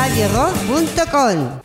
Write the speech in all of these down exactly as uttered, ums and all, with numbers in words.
radio rock punto com.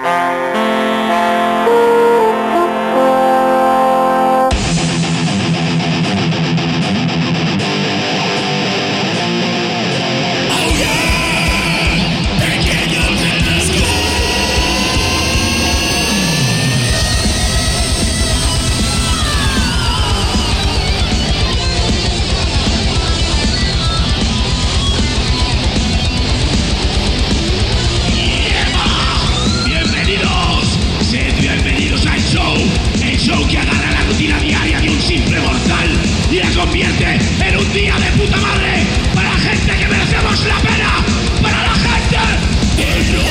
Convierte en un día de puta madre para la gente que merecemos la pena, para la gente del rock.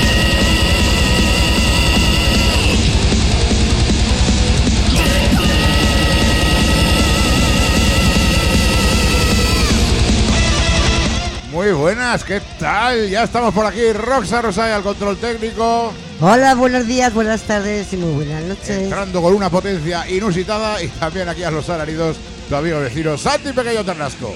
Muy buenas, ¿qué tal? Ya estamos por aquí, Roxa Rosay al control técnico. Hola, buenos días, buenas tardes y muy buenas noches. Entrando con una potencia inusitada y también aquí a los alaridos, tu amigo vecino Santi Pequeño Ternasco.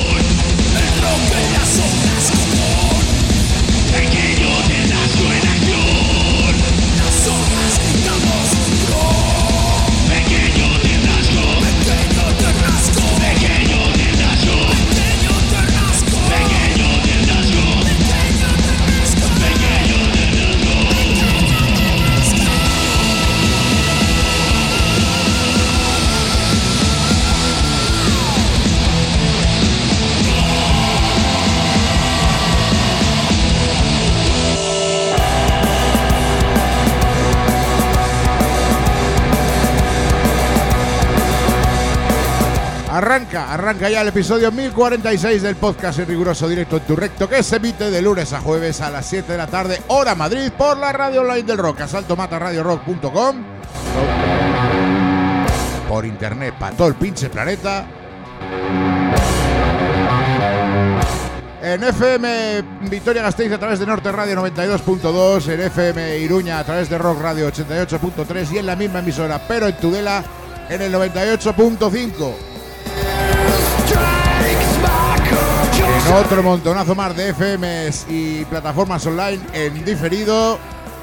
Pequeño Ternasco en acción. Las hojas gritamos rock. Pequeño Ternasco. Pequeño Ternasco. Pequeño Ternasco. Pequeño Ternasco. Pequeño Ternasco. Pequeño Arranca, arranca ya el episodio mil cuarenta y seis del podcast en riguroso directo en tu recto, que se emite de lunes a jueves a las siete de la tarde, hora Madrid, por la radio online del rock, asalto mata radio rock punto com, por internet para todo el pinche planeta, en F M Vitoria Gasteiz a través de Norte Radio noventa y dos punto dos, en F M Iruña a través de Rock Radio ochenta y ocho punto tres y en la misma emisora, pero en Tudela, en el noventa y ocho punto cinco. En otro montonazo más de F Ms y plataformas online en diferido.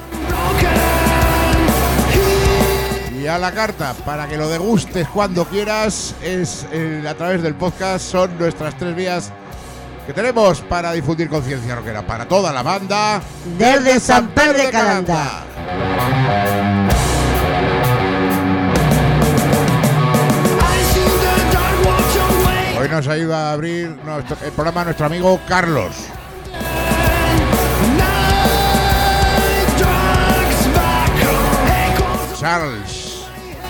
Y a la carta, para que lo degustes cuando quieras, es eh, a través del podcast. Son nuestras tres vías que tenemos para difundir conciencia rockera para toda la banda desde San Pedro de Calanda. Hoy nos ayuda a abrir nuestro, el programa nuestro amigo Carlos. Charles.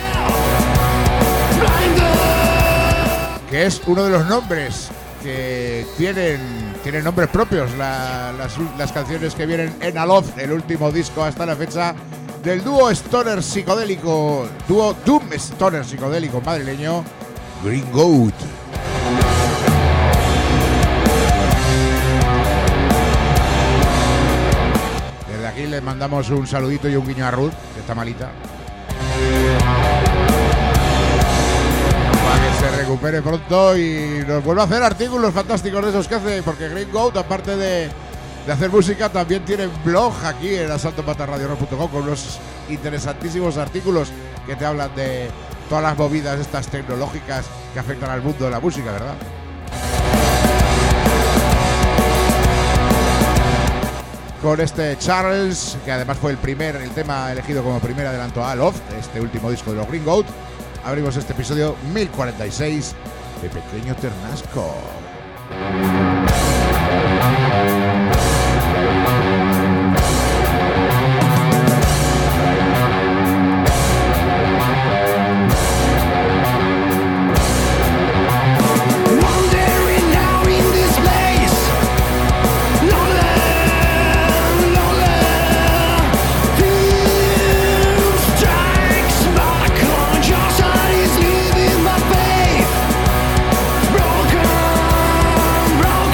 Que es uno de los nombres que tienen, tienen nombres propios. La, las, las canciones que vienen en Aloft, el último disco hasta la fecha del dúo stoner psicodélico, dúo Doom stoner psicodélico madrileño, Green Goat. Desde aquí les mandamos un saludito y un guiño a Ruth, que está malita, para que se recupere pronto y nos vuelva a hacer artículos fantásticos de esos que hace, porque Green Goat, aparte de, de hacer música, también tiene blog aquí en asalto mata radio rock punto com con unos interesantísimos artículos que te hablan de todas las movidas estas tecnológicas que afectan al mundo de la música, ¿verdad? Con este Charles, que además fue el primer, el tema elegido como primer adelanto a Aloft, este último disco de los Green Goat, abrimos este episodio mil cuarenta y seis de Pequeño Ternasco. broken, broken.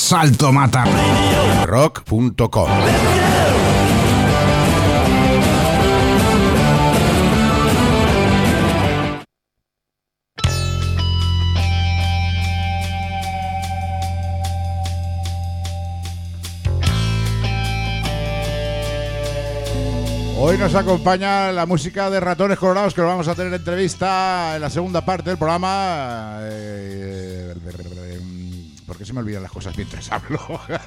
Salto Mata rock punto com. Hoy nos acompaña la música de Ratones Colorados, que lo vamos a tener en entrevista en la segunda parte del programa. Eh, ¿Por qué se me olvidan las cosas mientras hablo?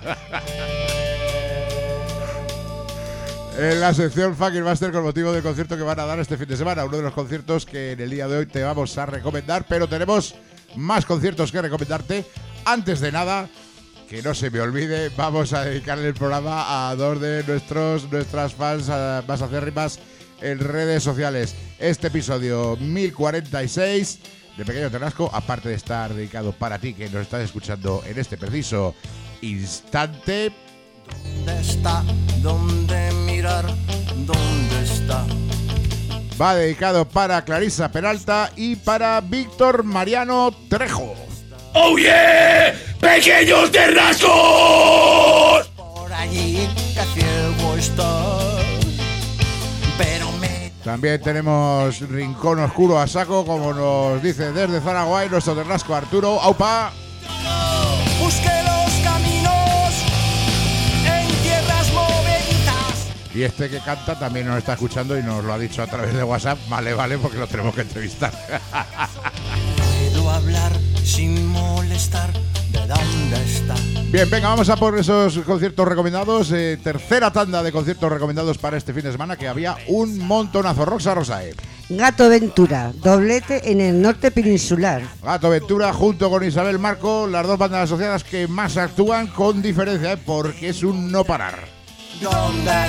En la sección Fucking Master, con motivo del concierto que van a dar este fin de semana, uno de los conciertos que en el día de hoy te vamos a recomendar, pero tenemos más conciertos que recomendarte. Antes de nada, que no se me olvide, vamos a dedicarle el programa a dos de nuestros nuestras fans uh, más acérrimas en redes sociales. Este episodio mil cuarenta y seis de Pequeño Ternasco, aparte de estar dedicado para ti, que nos estás escuchando en este preciso instante. ¿Dónde está? ¿Dónde mirar? ¿Dónde está? Va dedicado para Clarisa Peralta y para Víctor Mariano Trejo. ¡Oh yeah! ¡Pequeños Ternascos! Por allí que ciego estoy, pero me... También tenemos Rincón Oscuro a saco, como nos dice desde Zaragoza nuestro Ternasco Arturo. ¡Aupa! Busque los caminos en tierras movedizas. Y este que canta también nos está escuchando y nos lo ha dicho a través de WhatsApp. Vale, vale, porque lo tenemos que entrevistar. Puedo hablar sin molestar. ¿De dónde está? Bien, venga, vamos a por esos conciertos recomendados. Eh, tercera tanda de conciertos recomendados para este fin de semana, que había un montonazo. Roxa Rosae. Gato Ventura, doblete en el norte peninsular. Gato Ventura junto con Isabel Marco, las dos bandas asociadas que más actúan con diferencia, ¿eh? Porque es un no parar. ¿Dónde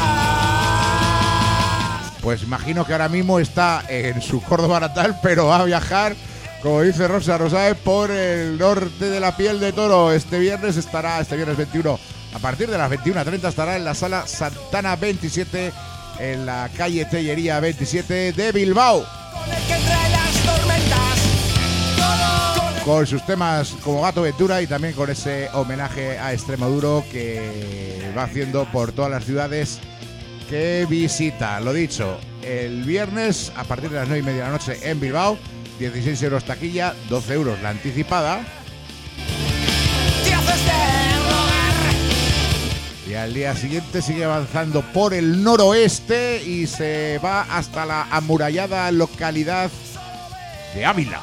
está? Pues imagino que ahora mismo está en su Córdoba natal, pero va a viajar, como dice Rosa Rosae, por el norte de la piel de toro. Este viernes estará, este viernes veintiuno, a partir de las veintiuna treinta estará en la sala Santana veintisiete, en la calle Tellería veintisiete de Bilbao. Con el que trae las tormentas. Con sus temas como Gato Ventura y también con ese homenaje a Extremoduro que va haciendo por todas las ciudades que visita. Lo dicho, el viernes a partir de las nueve y media de la noche en Bilbao, dieciséis euros taquilla, doce euros la anticipada. Te haces de rogar. Y al día siguiente sigue avanzando por el noroeste y se va hasta la amurallada localidad de Ávila,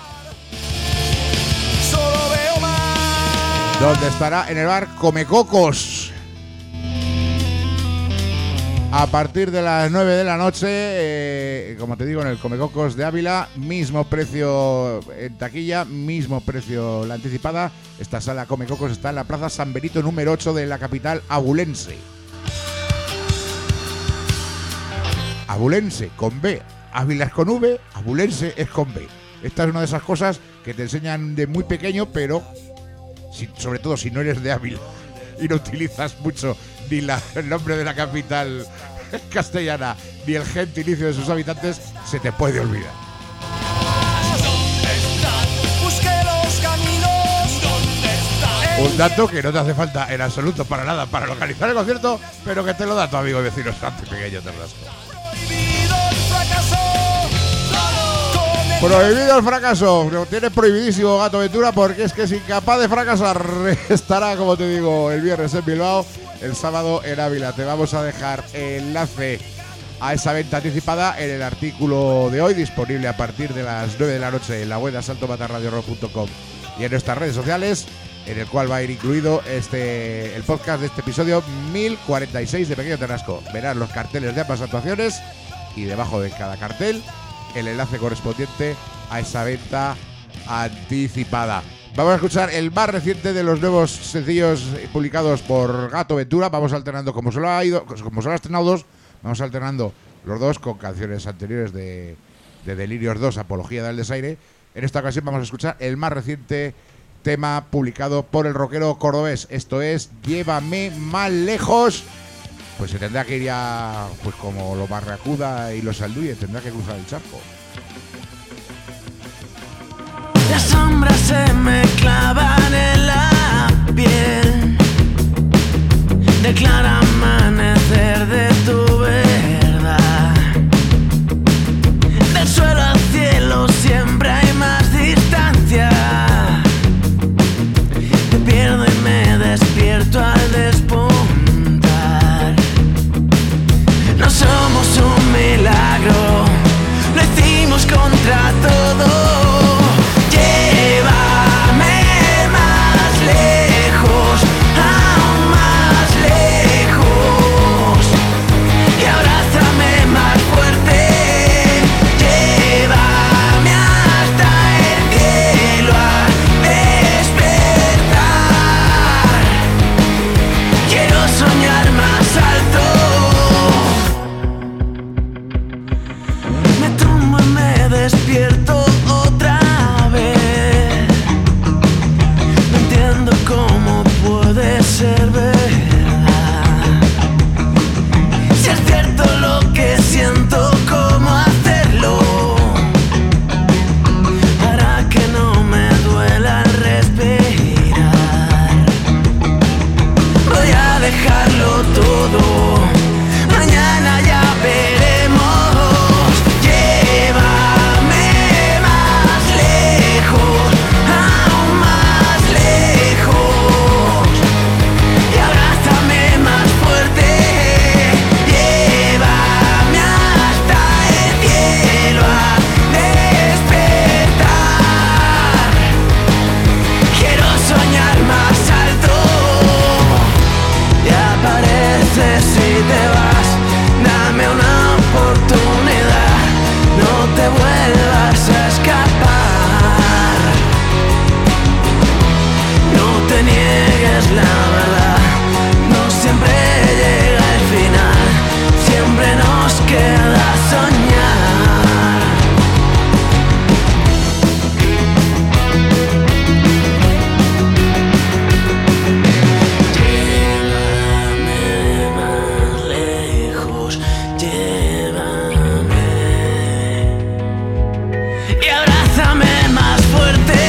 Solo veo más. donde estará en el bar Comecocos. A partir de las nueve de la noche, eh, como te digo, en el Comecocos de Ávila, mismo precio en taquilla, mismo precio la anticipada. Esta sala Comecocos está en la Plaza San Benito número ocho de la capital abulense. Abulense con B, Ávila es con V, abulense es con B. Esta es una de esas cosas que te enseñan de muy pequeño, pero si, sobre todo si no eres de Ávila y no utilizas mucho ni la, el nombre de la capital castellana ni el gentilicio de sus habitantes, se te puede olvidar. ¿Dónde están? Busque los caminos. ¿Dónde están? Un dato que no te hace falta en absoluto para nada para localizar el concierto, pero que te lo da tu amigo y vecino Santi Pequeño Ternasco. Prohibido el fracaso. Con el Prohibido el fracaso. Lo tiene prohibidísimo Gato Ventura, porque es que es incapaz de fracasar. Estará, como te digo, el viernes en Bilbao, el sábado en Ávila. Te vamos a dejar enlace a esa venta anticipada en el artículo de hoy, disponible a partir de las nueve de la noche en la web de salto mata radio rock punto com y en nuestras redes sociales, en el cual va a ir incluido este el podcast de este episodio mil cuarenta y seis de Pequeño Ternasco. Verás los carteles de ambas actuaciones y debajo de cada cartel el enlace correspondiente a esa venta anticipada. Vamos a escuchar el más reciente de los nuevos sencillos publicados por Gato Ventura. Vamos alternando, como solo ha ido, como solo ha estrenado dos, vamos alternando los dos con canciones anteriores de, de Delirios dos, Apología del Desaire. En esta ocasión vamos a escuchar el más reciente tema publicado por el rockero cordobés. Esto es Llévame más lejos. Pues se tendrá que ir ya, pues como los Barracuda y los Alduye, tendrá que cruzar el charco. Las sombras se me clavan en la piel. el claro amanecer de tu verdad. Del suelo al cielo siempre hay más distancia. Me pierdo y me despierto al despuntar. No somos un milagro, lo hicimos contra todo. Llévame más lejos, aún más lejos, y abrázame más fuerte. Llévame hasta el cielo a despertar. Quiero soñar más alto. Me tumbo y me despierto otra vez. No entiendo cómo puede ser verdad. Si es cierto lo que siento, ¿cómo hacerlo? Para que no me duela al respirar. Voy a dejarlo todo, mañana ya veremos. Llévame más lejos, aún más lejos, y abrázame más fuerte. Llévame hasta el cielo a despertar. Quiero soñar más alto. Y apareces si te vas, dame una oportunidad, no te vuelvas a escapar. No te niegues la verdad, no siempre llega el final, siempre nos queda soñar. Llévame más lejos, llévame, y abrázame más fuerte.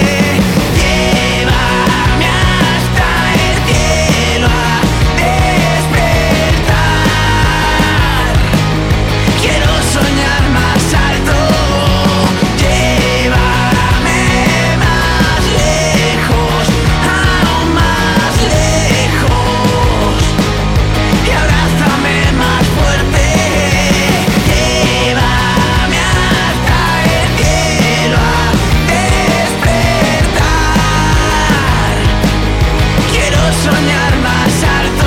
Llévame hasta el cielo a despertar. Quiero soñar más alto. Llévame más lejos, aún más lejos, y abrázame más fuerte. Llévame hasta el cielo a despertar. Quiero soñar más alto.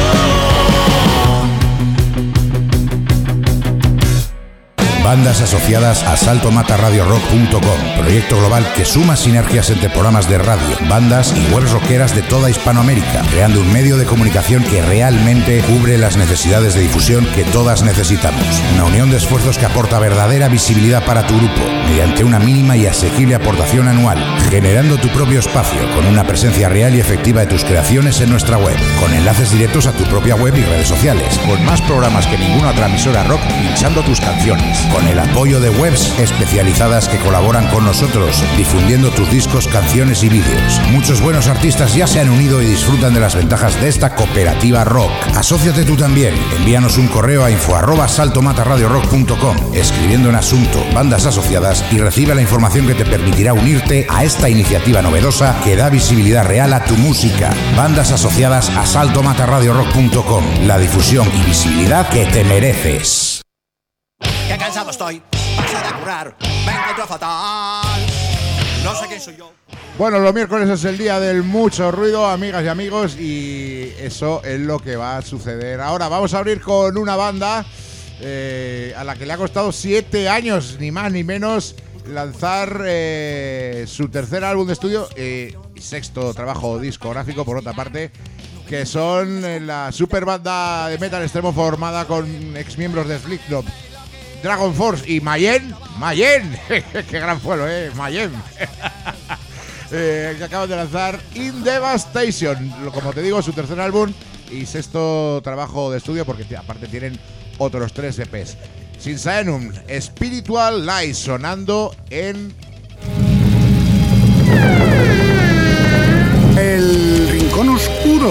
Bandas asociadas a salto mata radio rock punto com, proyecto global que suma sinergias entre programas de radio, bandas y webs rockeras de toda Hispanoamérica, creando un medio de comunicación que realmente cubre las necesidades de difusión que todas necesitamos. Una unión de esfuerzos que aporta verdadera visibilidad para tu grupo, mediante una mínima y asequible aportación anual, generando tu propio espacio con una presencia real y efectiva de tus creaciones en nuestra web, con enlaces directos a tu propia web y redes sociales, con más programas que ninguna otra emisora rock pinchando tus canciones, con el apoyo de webs especializadas que colaboran con nosotros, difundiendo tus discos, canciones y vídeos. Muchos buenos artistas ya se han unido y disfrutan de las ventajas de esta cooperativa rock. Asóciate tú también. Envíanos un correo a info arroba salto mata radio rock punto com, escribiendo en asunto bandas asociadas, y recibe la información que te permitirá unirte a esta iniciativa novedosa que da visibilidad real a tu música. Bandas asociadas a salto mata radio rock punto com, la difusión y visibilidad que te mereces. Qué cansado estoy, pasar a curar, me encuentro fatal. No sé quién soy yo. Bueno, los miércoles es el día del mucho ruido, amigas y amigos, y eso es lo que va a suceder. Ahora vamos a abrir con una banda eh, a la que le ha costado siete años, ni más ni menos, lanzar eh, su tercer álbum de estudio eh, y sexto trabajo discográfico, por otra parte, que son eh, la super banda de metal extremo formada con exmiembros de Slipknot, Dragon Force y Mayhem. Mayhem, qué gran pueblo, eh, Mayhem. eh, que acaban de lanzar In Devastation, como te digo, su tercer álbum y sexto trabajo de estudio, porque aparte tienen otros tres E Pes. Sinsaenum, Spiritual Lies, sonando en El rincón oscuro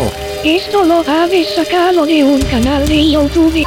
Esto lo habéis sacado de un canal de YouTube.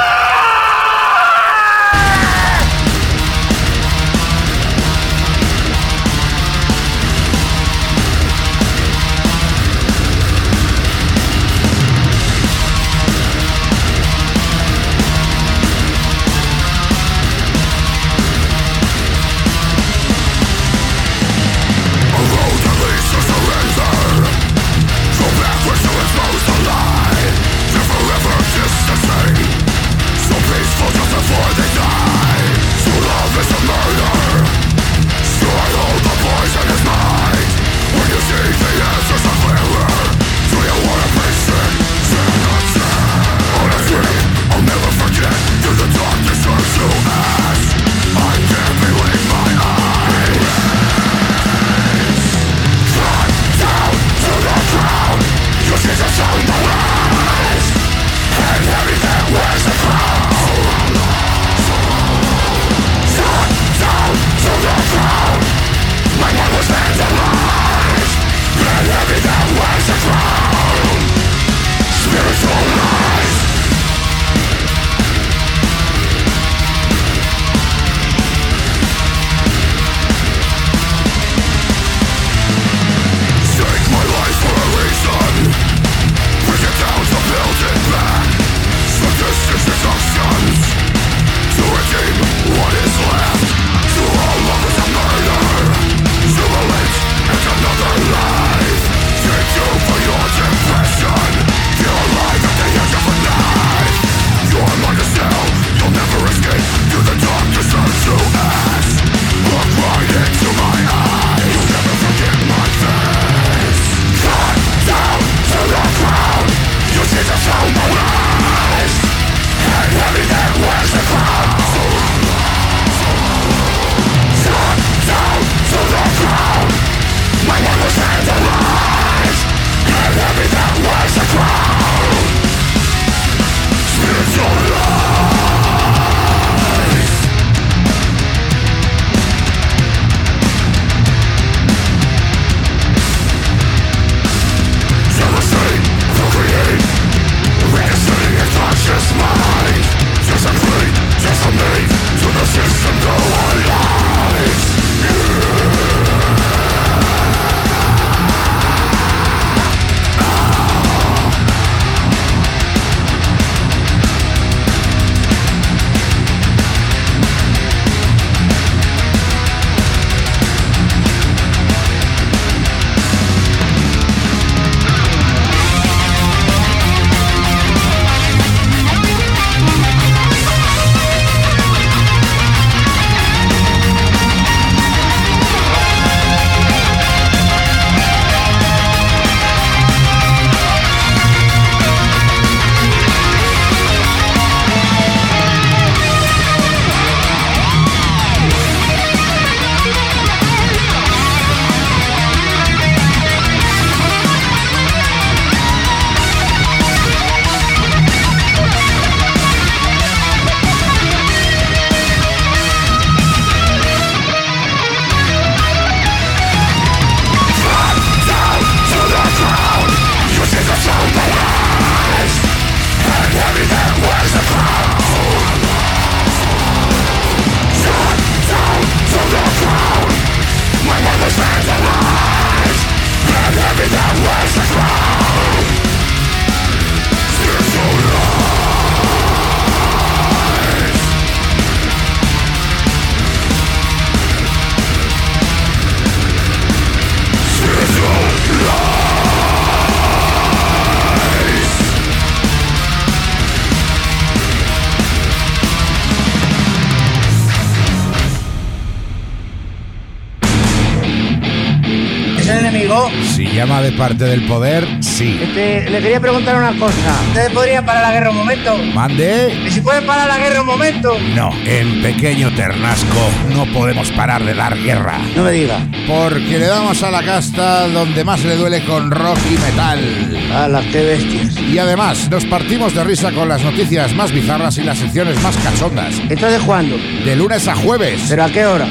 Si llama de parte del poder, sí. Este, le quería preguntar una cosa. ¿Ustedes podrían parar la guerra un momento? ¿Mande? ¿Y si pueden parar la guerra un momento? No, en Pequeño Ternasco no podemos parar de dar guerra. No me diga. Porque le damos a la casta donde más le duele con rock y metal. ¡Hala, qué bestias! Y además, nos partimos de risa con las noticias más bizarras y las secciones más cachondas. ¿Entonces cuándo? De lunes a jueves. ¿Pero a qué hora?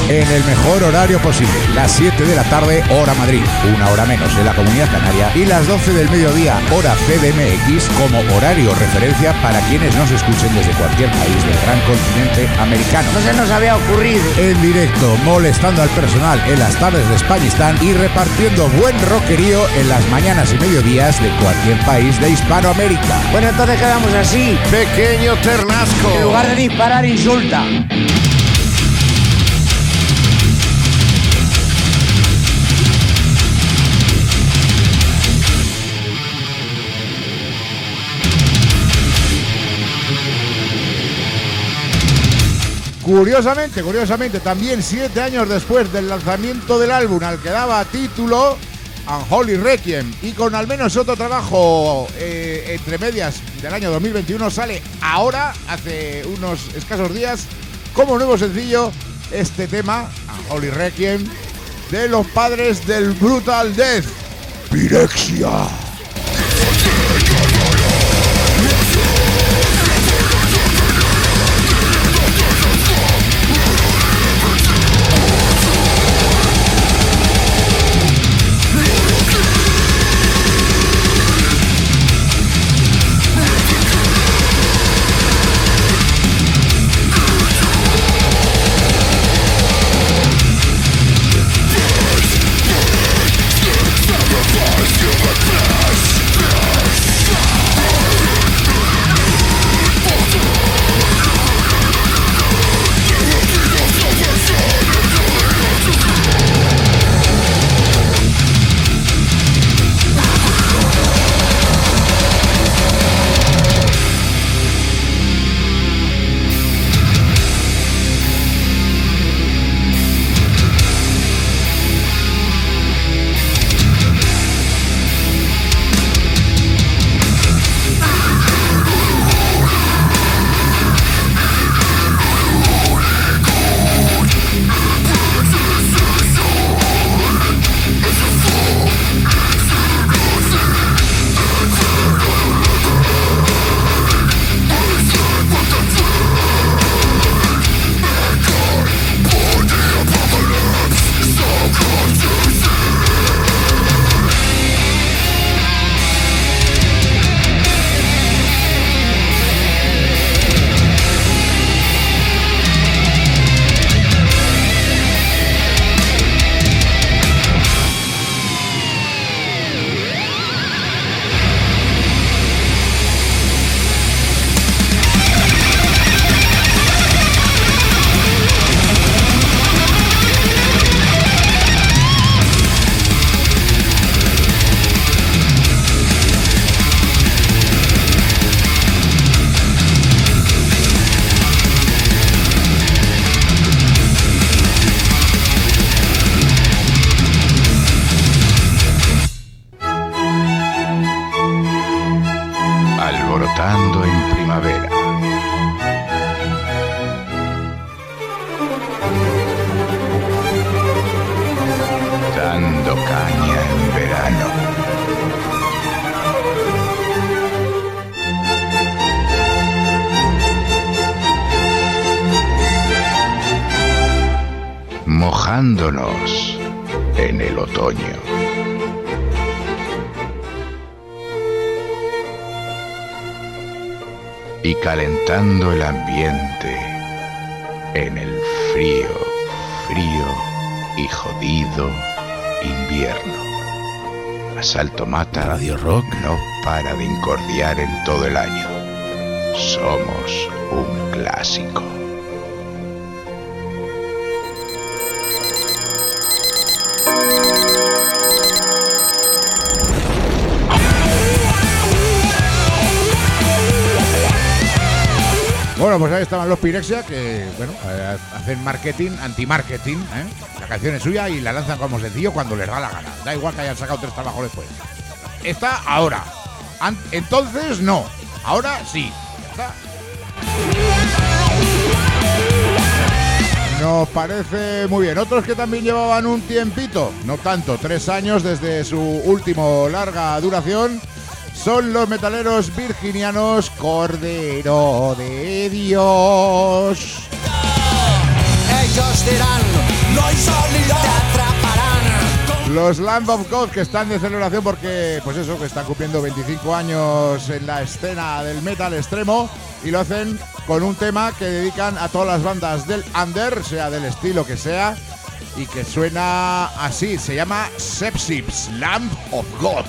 en el mejor horario posible. Las siete de la tarde, hora Madrid, una hora menos en la Comunidad Canaria, y las doce del mediodía, hora C D M X, como horario referencia para quienes nos escuchen desde cualquier país del gran continente americano. No se nos había ocurrido. En directo, molestando al personal en las tardes de Españistán y repartiendo buen rockerío en las mañanas y mediodías de cualquier país de Hispanoamérica. Bueno, entonces quedamos así. Pequeño Ternasco. En lugar de disparar, insulta. Curiosamente, curiosamente, también siete años después del lanzamiento del álbum al que daba título Unholy Requiem, y con al menos otro trabajo eh, entre medias del año dos mil veintiuno, sale ahora, hace unos escasos días, como nuevo sencillo, este tema, Unholy Requiem, de los padres del Brutal Death, Pyrexia. Alborotando en primavera. Dando caña en verano. Mojándonos en el otoño. Y calentando el ambiente en el frío, frío y jodido invierno. Asalto Mata Radio Rock no para de incordiar en todo el año. Somos un clásico. Bueno, pues ahí estaban los Pyrexia, que bueno, eh, hacen marketing, anti-marketing, ¿eh? La canción es suya y la lanzan como sencillo cuando les da la gana. Da igual que hayan sacado tres trabajos después. Está ahora. An- entonces no. Ahora sí. Está. Nos parece muy bien. Otros que también llevaban un tiempito, no tanto, tres años desde su último larga duración, son los metaleros virginianos Cordero de Dios. Ellos dirán no hay salida. Te atraparán. Los Lamb of God, que están de celebración porque, pues eso, que están cumpliendo veinticinco años en la escena del metal extremo, y lo hacen con un tema que dedican a todas las bandas del under, sea del estilo que sea, y que suena así, se llama Sepsis, Lamb of God.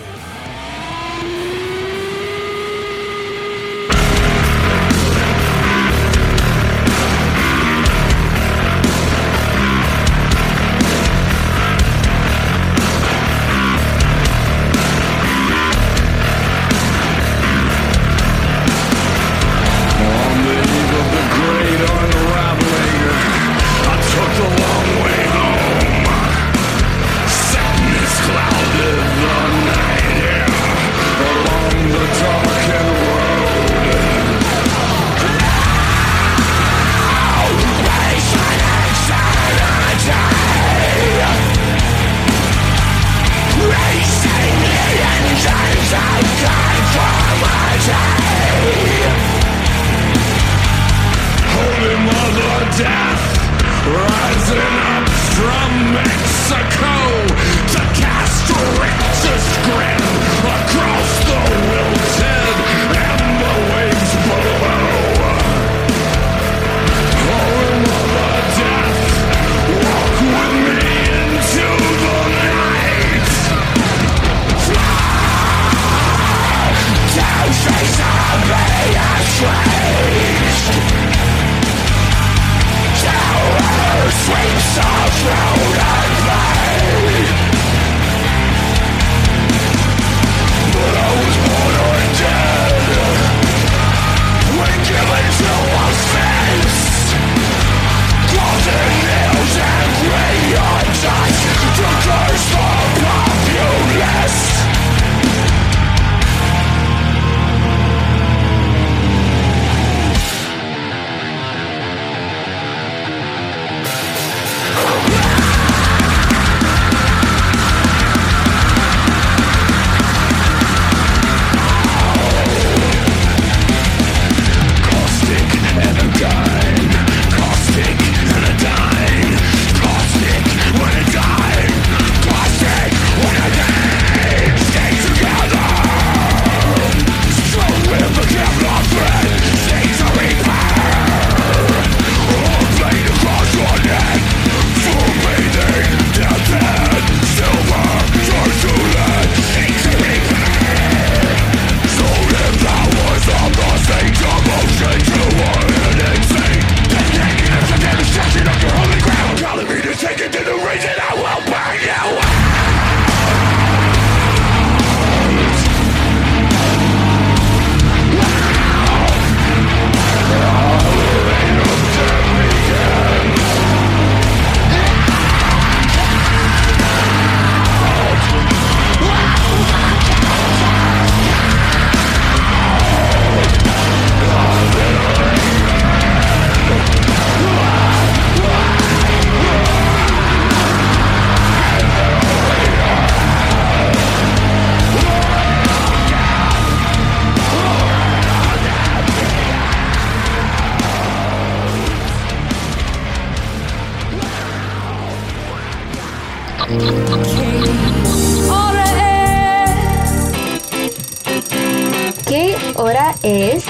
¿Qué hora es?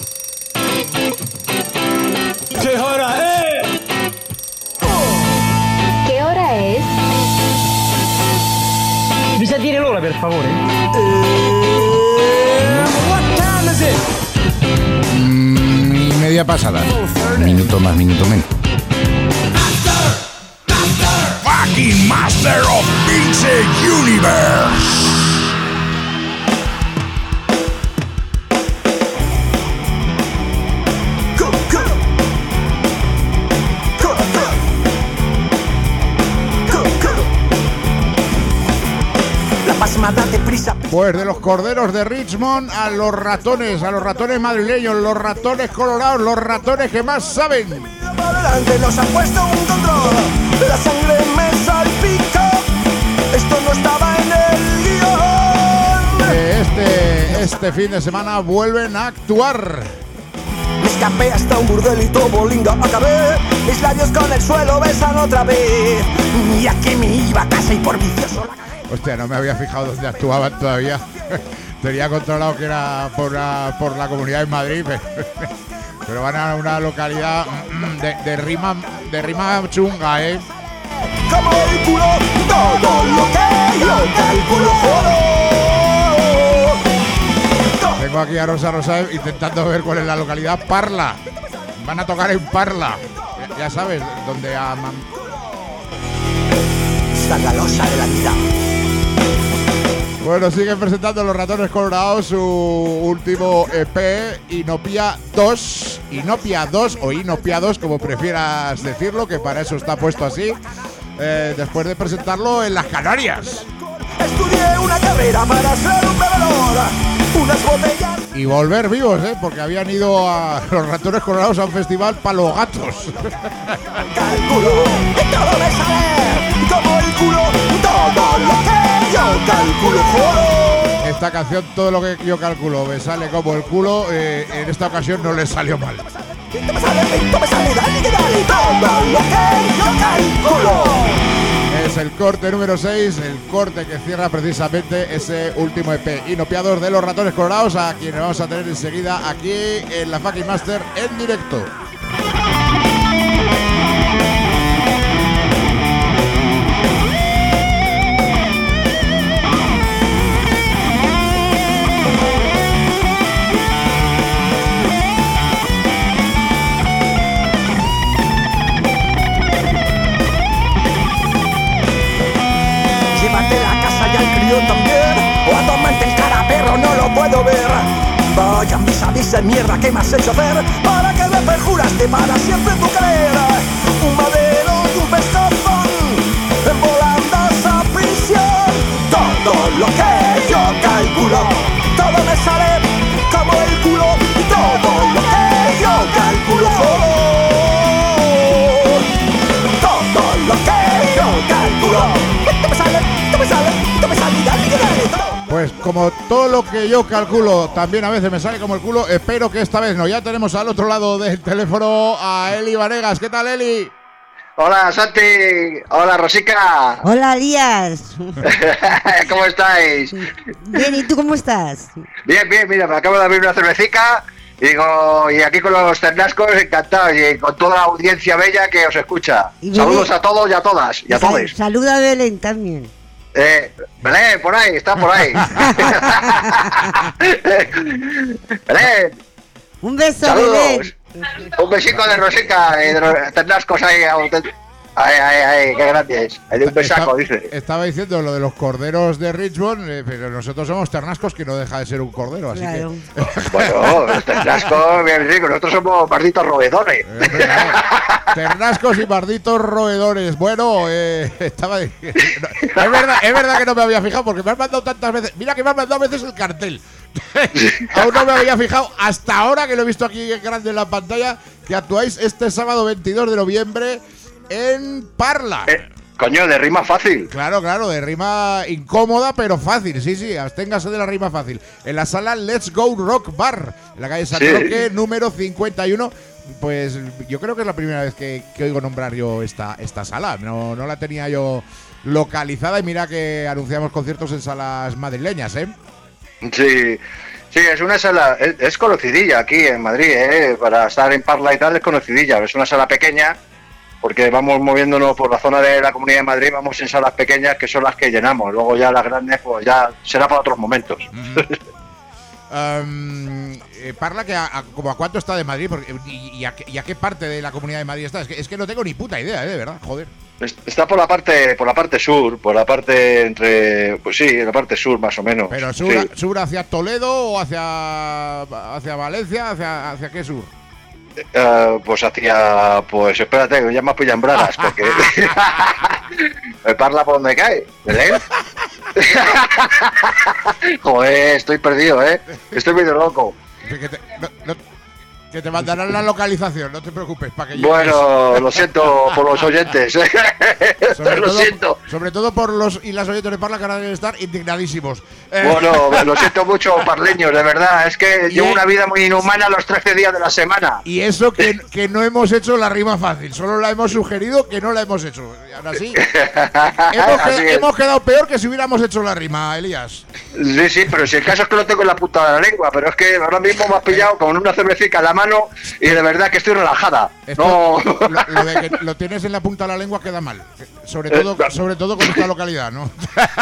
¿Qué hora es? ¿Qué hora es? Mi sa dire l'ora, per favore? Mm, y media pasada. Minuto más, minuto menos. Fucking Master of Music Universe. Pues de los corderos de Richmond a los ratones, a los ratones madrileños, los ratones colorados, los ratones que más saben. Nos han puesto un control, la sangre me salpica, esto no estaba en el guión. Este, este fin de semana vuelven a actuar. escapé hasta un burdelito bolinga, acabé. Mis labios con el suelo besan otra vez. Y aquí me iba a casa y por vicioso la cagué. Hostia, no me había fijado dónde actuaban todavía. Tenía controlado que era por la, por la Comunidad de Madrid, pero, pero van a una localidad de, de rima de rima chunga, ¿eh? Como el culo, todo lo que yo calculo jodo. Tengo aquí a Rosa Rosa intentando ver cuál es la localidad. Parla. Van a tocar en Parla. Ya, ya sabes, donde aman. Escandalosa de la vida. Bueno, siguen presentando Los Ratones Colorados su último E P, Inopia dos. Inopia dos o Inopia dos, como prefieras decirlo, que para eso está puesto así. Eh, después de presentarlo en las Canarias. Estudié una carrera para ser un bebedor. Unas botellas. Y volver vivos, ¿eh? Porque habían ido a Los Ratones Colorados a un festival para los gatos. Calculo y todo me sale como el culo, todo lo que yo calculo jodo. Esta canción, todo lo que yo calculo, me sale como el culo. Eh, en esta ocasión no le salió mal. Esto me sale, esto me sale, dale, dale, todo lo que yo calculo. Es el corte número seis, el corte que cierra precisamente ese último E P, Inopiados de Los Ratones Colorados, a quienes vamos a tener enseguida aquí en la Fucking Master en directo. También, o a tomarte el cara perro, no lo puedo ver. Vaya vis a vis de mierda que me has hecho hacer, para que me perjuraste para siempre tu querer. Un madero y un pescozón, envolando esa prisión. Todo lo que yo calculo, todo me sale como el culo. Y todo lo que yo calculo, todo lo que yo calculo, esto me sale, esto me sale. Pues como todo lo que yo calculo también a veces me sale como el culo, espero que esta vez no. Ya tenemos al otro lado del teléfono a Eli Vanegas. ¿Qué tal, Eli? Hola, Santi. Hola, Rosica. Hola, Elías. ¿Cómo estáis? Bien, ¿y tú cómo estás? Bien, bien, mira, me acabo de abrir una cervecica y digo, y aquí con los ternascos encantados y con toda la audiencia bella que os escucha. Saludos a todos y a todas y a todos. Saluda a Belén también. Eh, Belén, por ahí, está por ahí. Belén. Un beso, saludos. Belén. Un besico de Rosica y de los ternascos ahí. Ay, ay, ay, qué gracias. Hay de un besaco, Está, dice. Estaba diciendo lo de los corderos de Richmond, eh, pero nosotros somos ternascos, que no deja de ser un cordero, así claro. que. Bueno, los ternascos, bien rico, nosotros somos malditos roedores. Eh, ternascos y malditos roedores. Bueno, eh, estaba diciendo. No, es, verdad, es verdad que no me había fijado, porque me has mandado tantas veces. Mira que me has mandado a veces el cartel. Aún no me había fijado hasta ahora que lo he visto aquí en grande en la pantalla, que actuáis este sábado veintidós de noviembre en Parla. Eh, coño, de rima fácil. Claro, claro, de rima incómoda pero fácil. Sí, sí, absténgase de la rima fácil. En la sala Let's Go Rock Bar, en la calle San Sí. Roque, número cincuenta y uno. Pues yo creo que es la primera vez que, que oigo nombrar yo esta, esta sala. No, no la tenía yo localizada y mira que anunciamos conciertos en salas madrileñas, ¿eh? Sí, sí, es una sala, es, es conocidilla aquí en Madrid, ¿eh? Para estar en Parla y tal es conocidilla. Es una sala pequeña, porque vamos moviéndonos por la zona de la Comunidad de Madrid, vamos en salas pequeñas que son las que llenamos. Luego ya las grandes, pues ya será para otros momentos. Uh-huh. um, eh, Parla, que a, a, como a cuánto está de Madrid, porque, y, y, a, y a qué parte de la Comunidad de Madrid está. Es que, es que no tengo ni puta idea, ¿eh? De verdad, joder. Está por la parte, por la parte sur, por la parte entre, pues sí, la parte sur más o menos. Pero sur, sí. sur hacia Toledo o hacia hacia Valencia, hacia hacia qué sur. Uh, pues hacia, pues espérate, ya me pillan bragas, porque me Parla por donde cae, ¿verdad? Joder, estoy perdido, ¿eh? Estoy medio loco. Que te, no, no, Que te mandarán la localización, no te preocupes, para que Bueno, lo siento por los oyentes. Sobre lo todo, siento. Sobre todo por los y las oyentes de Parla, que ahora deben estar indignadísimos. Eh, Bueno, lo siento mucho, parleños, de verdad. Es que Y llevo es- una vida muy inhumana los trece días de la semana. Y eso que, que no hemos hecho la rima fácil, solo la hemos sugerido que no la hemos hecho. Y ahora sí, hemos, Así qued- es. hemos quedado peor que si hubiéramos hecho la rima, Elías. Sí, sí, pero si el caso es que lo tengo en la punta de la lengua, pero es que ahora mismo me has pillado con una cervecita en la mano y de verdad que estoy relajada. Esto- No. Lo, lo de que lo tienes en la punta de la lengua queda mal. Sobre todo, Eh, sobre todo con esta localidad, ¿no?